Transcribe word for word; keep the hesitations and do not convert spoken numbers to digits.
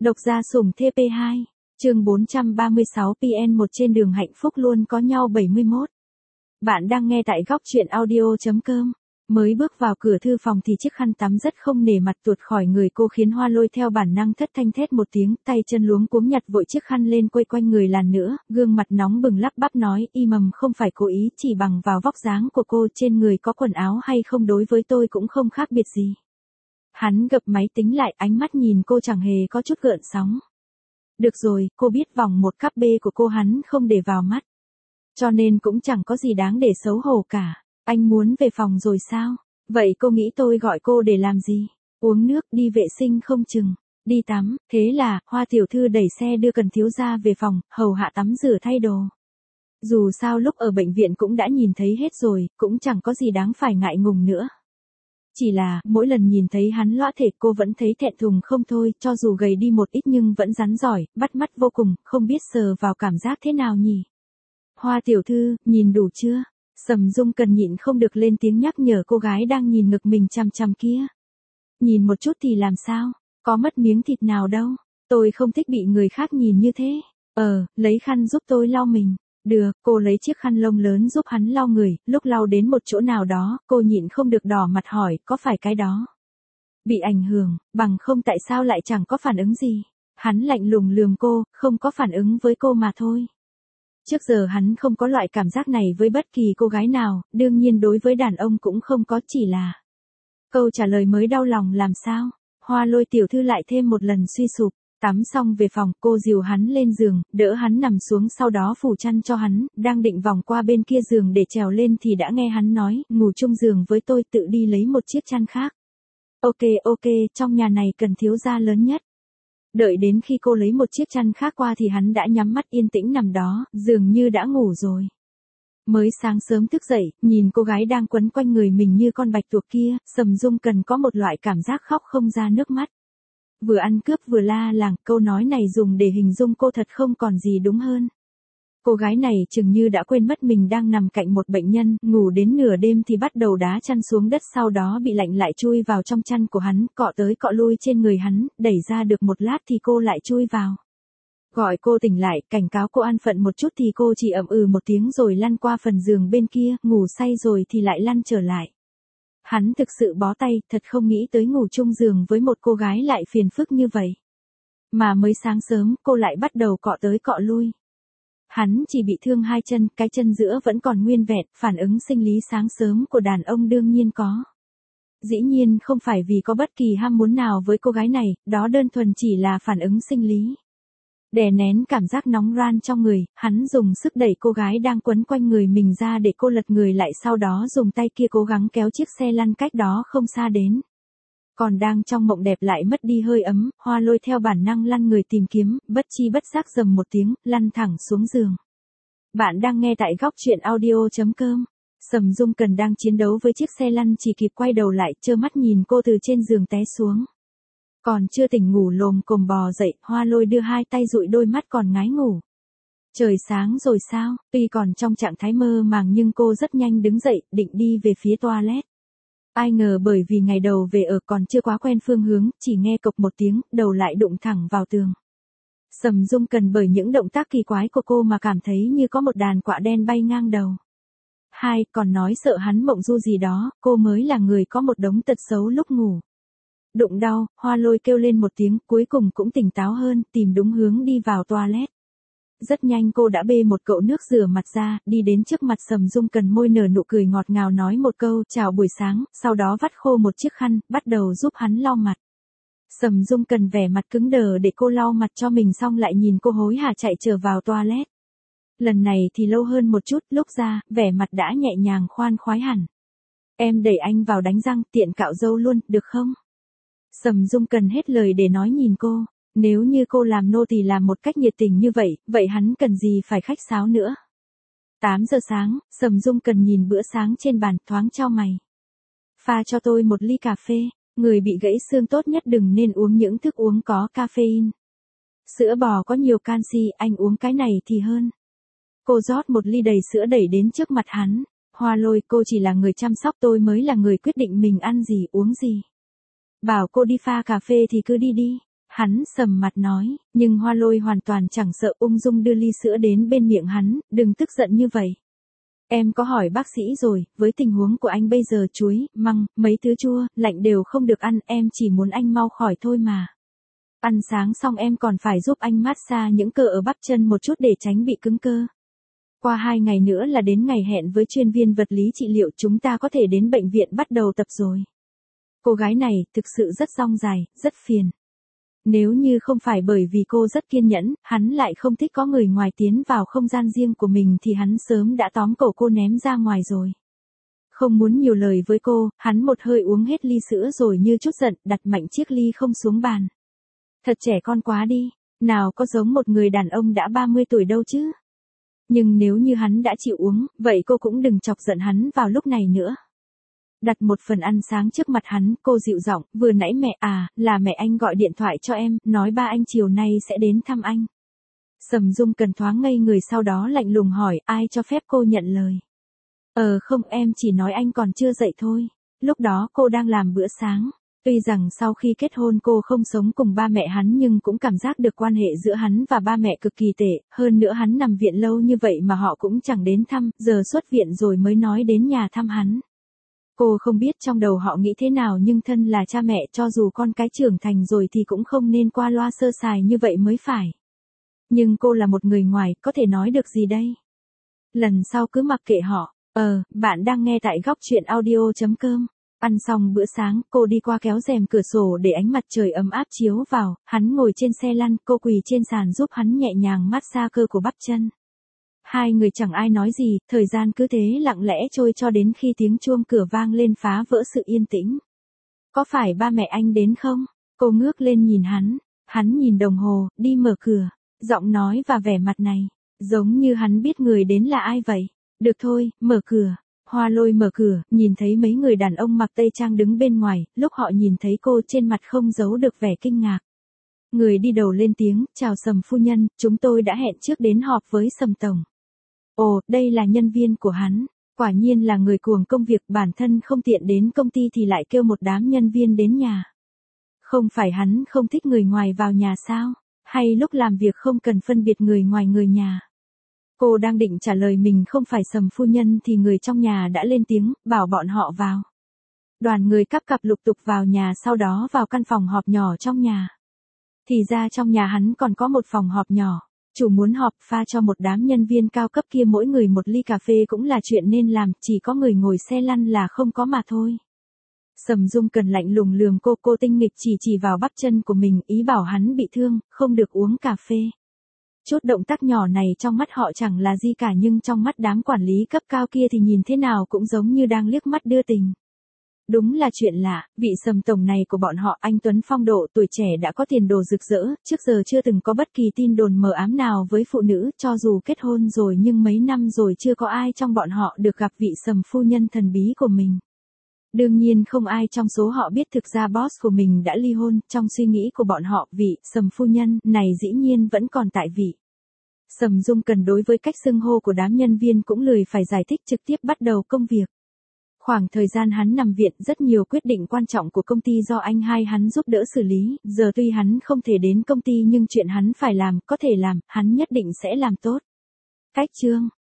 Độc gia sủng T P hai, chương bốn trăm ba mươi sáu P N một trên đường hạnh phúc luôn có nhau bảy mươi mốt. Bạn đang nghe tại góc truyện audio.com. Mới bước vào cửa thư phòng thì chiếc khăn tắm rất không nể mặt tuột khỏi người cô khiến Hoa Lôi theo bản năng thất thanh thét một tiếng, tay chân luống cuống nhặt vội chiếc khăn lên quây quanh người lần nữa, gương mặt nóng bừng lắp bắp nói, y mầm không phải cố ý, chỉ bằng vào vóc dáng của cô trên người có quần áo hay không đối với tôi cũng không khác biệt gì. Hắn gập máy tính lại, ánh mắt nhìn cô chẳng hề có chút gợn sóng. Được rồi, cô biết vòng một cắp B của cô hắn không để vào mắt. Cho nên cũng chẳng có gì đáng để xấu hổ cả. Anh muốn về phòng rồi sao? Vậy cô nghĩ tôi gọi cô để làm gì? Uống nước, đi vệ sinh không chừng, đi tắm. Thế là, Hoa tiểu thư đẩy xe đưa Cần thiếu gia về phòng, hầu hạ tắm rửa thay đồ. Dù sao lúc ở bệnh viện cũng đã nhìn thấy hết rồi, cũng chẳng có gì đáng phải ngại ngùng nữa. Chỉ là, mỗi lần nhìn thấy hắn lõa thể cô vẫn thấy thẹn thùng không thôi, cho dù gầy đi một ít nhưng vẫn rắn giỏi, bắt mắt vô cùng, không biết sờ vào cảm giác thế nào nhỉ? Hoa tiểu thư, nhìn đủ chưa? Sầm Dung Cần nhịn không được lên tiếng nhắc nhở cô gái đang nhìn ngực mình chằm chằm kia. Nhìn một chút thì làm sao? Có mất miếng thịt nào đâu. Tôi không thích bị người khác nhìn như thế. Ờ, lấy khăn giúp tôi lau mình. Được, cô lấy chiếc khăn lông lớn giúp hắn lau người, lúc lau đến một chỗ nào đó, cô nhịn không được đỏ mặt hỏi, có phải cái đó? Bị ảnh hưởng, bằng không tại sao lại chẳng có phản ứng gì? Hắn lạnh lùng lườm cô, không có phản ứng với cô mà thôi. Trước giờ hắn không có loại cảm giác này với bất kỳ cô gái nào, đương nhiên đối với đàn ông cũng không có, chỉ là câu trả lời mới đau lòng làm sao? Hoa Lôi tiểu thư lại thêm một lần suy sụp. Tắm xong về phòng, cô dìu hắn lên giường, đỡ hắn nằm xuống, sau đó phủ chăn cho hắn, đang định vòng qua bên kia giường để trèo lên thì đã nghe hắn nói, ngủ chung giường với tôi, tự đi lấy một chiếc chăn khác. Ok ok, trong nhà này Cần thiếu gia lớn nhất. Đợi đến khi cô lấy một chiếc chăn khác qua thì hắn đã nhắm mắt yên tĩnh nằm đó, dường như đã ngủ rồi. Mới sáng sớm thức dậy, nhìn cô gái đang quấn quanh người mình như con bạch tuộc kia, Sầm Dung Cần có một loại cảm giác khóc không ra nước mắt. Vừa ăn cướp vừa la làng, câu nói này dùng để hình dung cô thật không còn gì đúng hơn. Cô gái này chừng như đã quên mất mình đang nằm cạnh một bệnh nhân, ngủ đến nửa đêm thì bắt đầu đá chăn xuống đất, sau đó bị lạnh lại chui vào trong chăn của hắn, cọ tới cọ lui trên người hắn, đẩy ra được một lát thì cô lại chui vào. Gọi cô tỉnh lại, cảnh cáo cô an phận một chút thì cô chỉ ậm ừ một tiếng rồi lăn qua phần giường bên kia, ngủ say rồi thì lại lăn trở lại. Hắn thực sự bó tay, thật không nghĩ tới ngủ chung giường với một cô gái lại phiền phức như vậy. Mà mới sáng sớm, cô lại bắt đầu cọ tới cọ lui. Hắn chỉ bị thương hai chân, cái chân giữa vẫn còn nguyên vẹn, phản ứng sinh lý sáng sớm của đàn ông đương nhiên có. Dĩ nhiên không phải vì có bất kỳ ham muốn nào với cô gái này, đó đơn thuần chỉ là phản ứng sinh lý. Đè nén cảm giác nóng ran trong người, hắn dùng sức đẩy cô gái đang quấn quanh người mình ra để cô lật người lại, sau đó dùng tay kia cố gắng kéo chiếc xe lăn cách đó không xa đến. Còn đang trong mộng đẹp lại mất đi hơi ấm, Hoa Lôi theo bản năng lăn người tìm kiếm, bất chi bất giác rầm một tiếng, lăn thẳng xuống giường. Bạn đang nghe tại góc truyện audio.com. Sầm Dung Cần đang chiến đấu với chiếc xe lăn chỉ kịp quay đầu lại, trơ mắt nhìn cô từ trên giường té xuống. Còn chưa tỉnh ngủ lồm cồm bò dậy, Hoa Lôi đưa hai tay dụi đôi mắt còn ngái ngủ. Trời sáng rồi sao? Tuy còn trong trạng thái mơ màng nhưng cô rất nhanh đứng dậy, định đi về phía toilet. Ai ngờ bởi vì ngày đầu về ở còn chưa quá quen phương hướng, chỉ nghe cộc một tiếng, đầu lại đụng thẳng vào tường. Sầm Dung Cần bởi những động tác kỳ quái của cô mà cảm thấy như có một đàn quạ đen bay ngang đầu. Hai, còn nói sợ hắn mộng du gì đó, cô mới là người có một đống tật xấu lúc ngủ. Đụng đau, Hoa Lôi kêu lên một tiếng, cuối cùng cũng tỉnh táo hơn, tìm đúng hướng đi vào toilet. Rất nhanh cô đã bê một cậu nước rửa mặt ra, đi đến trước mặt Sầm Dung Cần, môi nở nụ cười ngọt ngào nói một câu chào buổi sáng, sau đó vắt khô một chiếc khăn, bắt đầu giúp hắn lau mặt. Sầm Dung Cần vẻ mặt cứng đờ để cô lau mặt cho mình xong lại nhìn cô hối hả chạy trở vào toilet. Lần này thì lâu hơn một chút, lúc ra, vẻ mặt đã nhẹ nhàng khoan khoái hẳn. Em đẩy anh vào đánh răng, tiện cạo râu luôn, được không? Sầm Dung Cần hết lời để nói nhìn cô. Nếu như cô làm nô tỳ làm một cách nhiệt tình như vậy, vậy hắn cần gì phải khách sáo nữa. tám giờ sáng, Sầm Dung Cần nhìn bữa sáng trên bàn, thoáng chau mày. Pha cho tôi một ly cà phê, người bị gãy xương tốt nhất đừng nên uống những thức uống có caffeine. Sữa bò có nhiều canxi, anh uống cái này thì hơn. Cô rót một ly đầy sữa đẩy đến trước mặt hắn. Hoa Lôi, cô chỉ là người chăm sóc, tôi mới là người quyết định mình ăn gì uống gì. Bảo cô đi pha cà phê thì cứ đi đi. Hắn sầm mặt nói, nhưng Hoa Lôi hoàn toàn chẳng sợ, ung dung đưa ly sữa đến bên miệng hắn, đừng tức giận như vậy. Em có hỏi bác sĩ rồi, với tình huống của anh bây giờ chuối, măng, mấy thứ chua, lạnh đều không được ăn, em chỉ muốn anh mau khỏi thôi mà. Ăn sáng xong em còn phải giúp anh massage những cơ ở bắp chân một chút để tránh bị cứng cơ. Qua hai ngày nữa là đến ngày hẹn với chuyên viên vật lý trị liệu, chúng ta có thể đến bệnh viện bắt đầu tập rồi. Cô gái này thực sự rất dong dài, rất phiền. Nếu như không phải bởi vì cô rất kiên nhẫn, hắn lại không thích có người ngoài tiến vào không gian riêng của mình thì hắn sớm đã tóm cổ cô ném ra ngoài rồi. Không muốn nhiều lời với cô, hắn một hơi uống hết ly sữa rồi như chút giận, đặt mạnh chiếc ly không xuống bàn. Thật trẻ con quá đi, nào có giống một người đàn ông đã ba mươi tuổi đâu chứ. Nhưng nếu như hắn đã chịu uống, vậy cô cũng đừng chọc giận hắn vào lúc này nữa. Đặt một phần ăn sáng trước mặt hắn, cô dịu giọng, vừa nãy mẹ à, là mẹ anh gọi điện thoại cho em, nói ba anh chiều nay sẽ đến thăm anh. Sầm Dung Cần thoáng ngây người, sau đó lạnh lùng hỏi, ai cho phép cô nhận lời. Ờ không, em chỉ nói anh còn chưa dậy thôi. Lúc đó cô đang làm bữa sáng. Tuy rằng sau khi kết hôn cô không sống cùng ba mẹ hắn nhưng cũng cảm giác được quan hệ giữa hắn và ba mẹ cực kỳ tệ, hơn nữa hắn nằm viện lâu như vậy mà họ cũng chẳng đến thăm, giờ xuất viện rồi mới nói đến nhà thăm hắn. Cô không biết trong đầu họ nghĩ thế nào nhưng thân là cha mẹ, cho dù con cái trưởng thành rồi thì cũng không nên qua loa sơ sài như vậy mới phải. Nhưng cô là một người ngoài, có thể nói được gì đây? Lần sau cứ mặc kệ họ. Ờ, bạn đang nghe tại góc truyện audio chấm com. Ăn xong bữa sáng, cô đi qua kéo rèm cửa sổ để ánh mặt trời ấm áp chiếu vào, hắn ngồi trên xe lăn, cô quỳ trên sàn giúp hắn nhẹ nhàng massage cơ của bắp chân. Hai người chẳng ai nói gì, thời gian cứ thế lặng lẽ trôi cho đến khi tiếng chuông cửa vang lên phá vỡ sự yên tĩnh. Có phải ba mẹ anh đến không? Cô ngước lên nhìn hắn, hắn nhìn đồng hồ, đi mở cửa, giọng nói và vẻ mặt này, giống như hắn biết người đến là ai vậy. Được thôi, mở cửa. Hoa Lôi mở cửa, nhìn thấy mấy người đàn ông mặc tây trang đứng bên ngoài, lúc họ nhìn thấy cô trên mặt không giấu được vẻ kinh ngạc. Người đi đầu lên tiếng, chào Sầm phu nhân, chúng tôi đã hẹn trước đến họp với Sầm tổng. Ồ, đây là nhân viên của hắn, quả nhiên là người cuồng công việc, bản thân không tiện đến công ty thì lại kêu một đám nhân viên đến nhà. Không phải hắn không thích người ngoài vào nhà sao, hay lúc làm việc không cần phân biệt người ngoài người nhà. Cô đang định trả lời mình không phải Sầm phu nhân thì người trong nhà đã lên tiếng, bảo bọn họ vào. Đoàn người cắp cặp lục tục vào nhà, sau đó vào căn phòng họp nhỏ trong nhà. Thì ra trong nhà hắn còn có một phòng họp nhỏ. Chủ muốn họp pha cho một đám nhân viên cao cấp kia mỗi người một ly cà phê cũng là chuyện nên làm, chỉ có người ngồi xe lăn là không có mà thôi. Sầm Dung Cần lạnh lùng lườm cô, cô tinh nghịch chỉ chỉ vào bắp chân của mình, ý bảo hắn bị thương, không được uống cà phê. Chút động tác nhỏ này trong mắt họ chẳng là gì cả nhưng trong mắt đám quản lý cấp cao kia thì nhìn thế nào cũng giống như đang liếc mắt đưa tình. Đúng là chuyện lạ, vị Sầm tổng này của bọn họ, anh tuấn phong độ, tuổi trẻ đã có tiền đồ rực rỡ, trước giờ chưa từng có bất kỳ tin đồn mờ ám nào với phụ nữ, cho dù kết hôn rồi nhưng mấy năm rồi chưa có ai trong bọn họ được gặp vị Sầm phu nhân thần bí của mình. Đương nhiên không ai trong số họ biết thực ra boss của mình đã ly hôn, trong suy nghĩ của bọn họ vị Sầm phu nhân này dĩ nhiên vẫn còn tại vị. Sầm Dung Cần đối với cách xưng hô của đám nhân viên cũng lười phải giải thích, trực tiếp bắt đầu công việc. Khoảng thời gian hắn nằm viện, rất nhiều quyết định quan trọng của công ty do anh hai hắn giúp đỡ xử lý, giờ tuy hắn không thể đến công ty nhưng chuyện hắn phải làm, có thể làm, hắn nhất định sẽ làm tốt. Cách chương